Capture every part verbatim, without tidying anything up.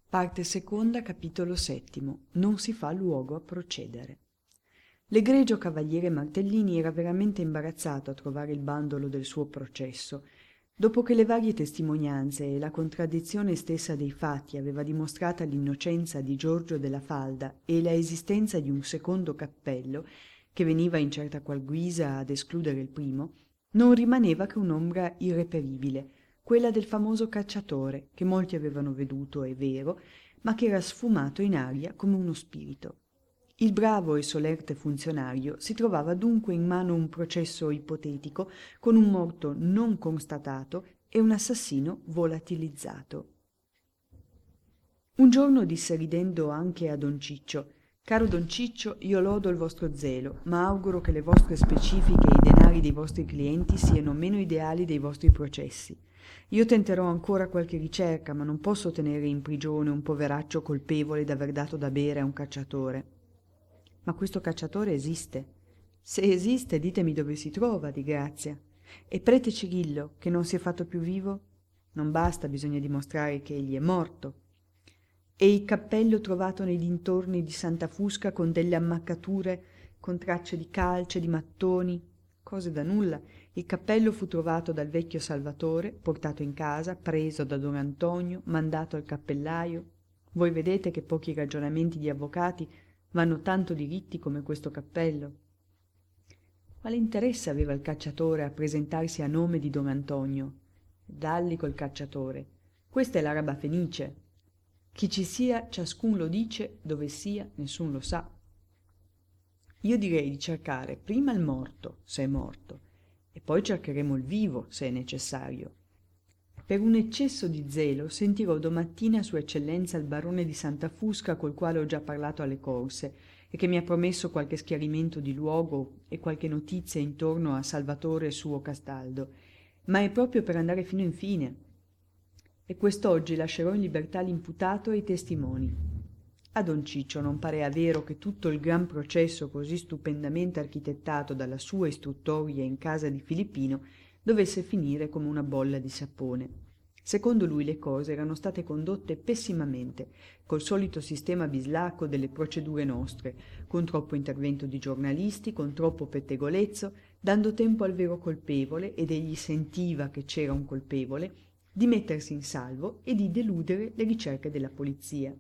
Parte seconda, capitolo settimo. Non si fa luogo a procedere. L'egregio cavaliere Martellini era veramente imbarazzato a trovare il bandolo del suo processo. Dopo che le varie testimonianze e la contraddizione stessa dei fatti aveva dimostrata l'innocenza di Giorgio della Falda e la esistenza di un secondo cappello, che veniva in certa qual guisa ad escludere il primo, non rimaneva che un'ombra irreperibile, quella del famoso cacciatore, che molti avevano veduto, è vero, ma che era sfumato in aria come uno spirito. Il bravo e solerte funzionario si trovava dunque in mano un processo ipotetico con un morto non constatato e un assassino volatilizzato. Un giorno disse ridendo anche a don Ciccio: «Caro don Ciccio, io lodo il vostro zelo, ma auguro che le vostre specifiche e i denari dei vostri clienti siano meno ideali dei vostri processi. Io tenterò ancora qualche ricerca, ma non posso tenere in prigione un poveraccio colpevole d'aver dato da bere a un cacciatore». «Ma questo cacciatore esiste?» «Se esiste, ditemi dove si trova, di grazia. E prete Cirillo, che non si è fatto più vivo?» «Non basta, bisogna dimostrare che egli è morto». «E il cappello trovato nei dintorni di Santa Fusca con delle ammaccature, con tracce di calce, di mattoni?» «Cose da nulla. Il cappello fu trovato dal vecchio Salvatore, portato in casa, preso da don Antonio, mandato al cappellaio. Voi vedete che pochi ragionamenti di avvocati vanno tanto diritti come questo cappello». Quale interesse aveva il cacciatore a presentarsi a nome di don Antonio? Dalli col cacciatore. Questa è l'araba fenice. Chi ci sia, ciascun lo dice, dove sia, nessun lo sa. Io direi di cercare prima il morto, se è morto, e poi cercheremo il vivo, se è necessario. Per un eccesso di zelo sentirò domattina Sua Eccellenza il barone di Santa Fusca, col quale ho già parlato alle corse e che mi ha promesso qualche schiarimento di luogo e qualche notizia intorno a Salvatore suo Castaldo, ma è proprio per andare fino in fine. E quest'oggi lascerò in libertà l'imputato e i testimoni. A don Ciccio non parea vero che tutto il gran processo così stupendamente architettato dalla sua istruttoria in casa di Filippino dovesse finire come una bolla di sapone. Secondo lui le cose erano state condotte pessimamente, col solito sistema bislacco delle procedure nostre, con troppo intervento di giornalisti, con troppo pettegolezzo, dando tempo al vero colpevole, ed egli sentiva che c'era un colpevole, di mettersi in salvo e di deludere le ricerche della polizia.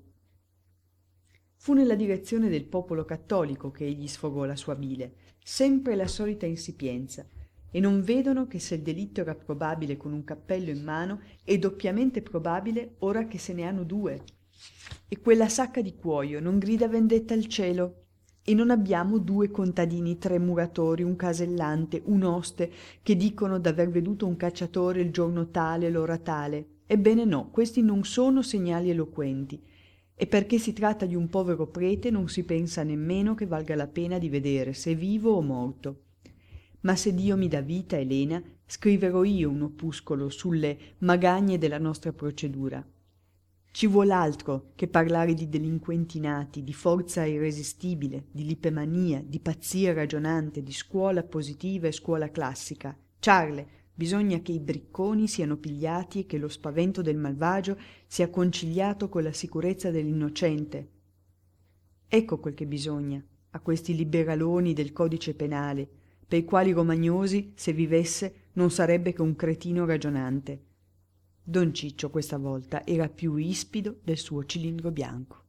Fu nella direzione del popolo cattolico che egli sfogò la sua bile, sempre la solita insipienza, e non vedono che se il delitto era probabile con un cappello in mano è doppiamente probabile ora che se ne hanno due. E quella sacca di cuoio non grida vendetta al cielo? E non abbiamo due contadini, tre muratori, un casellante, un oste che dicono d'aver veduto un cacciatore il giorno tale, l'ora tale? Ebbene no, questi non sono segnali eloquenti. E perché si tratta di un povero prete non si pensa nemmeno che valga la pena di vedere se è vivo o morto. Ma se Dio mi dà vita, Elena, scriverò io un opuscolo sulle magagne della nostra procedura. Ci vuol altro che parlare di delinquenti nati, di forza irresistibile, di lipemania, di pazzia ragionante, di scuola positiva e scuola classica. Ciarle, bisogna che i bricconi siano pigliati e che lo spavento del malvagio sia conciliato con la sicurezza dell'innocente. Ecco quel che bisogna a questi liberaloni del codice penale, per i quali Romagnosi, se vivesse, non sarebbe che un cretino ragionante. Don Ciccio questa volta era più ispido del suo cilindro bianco.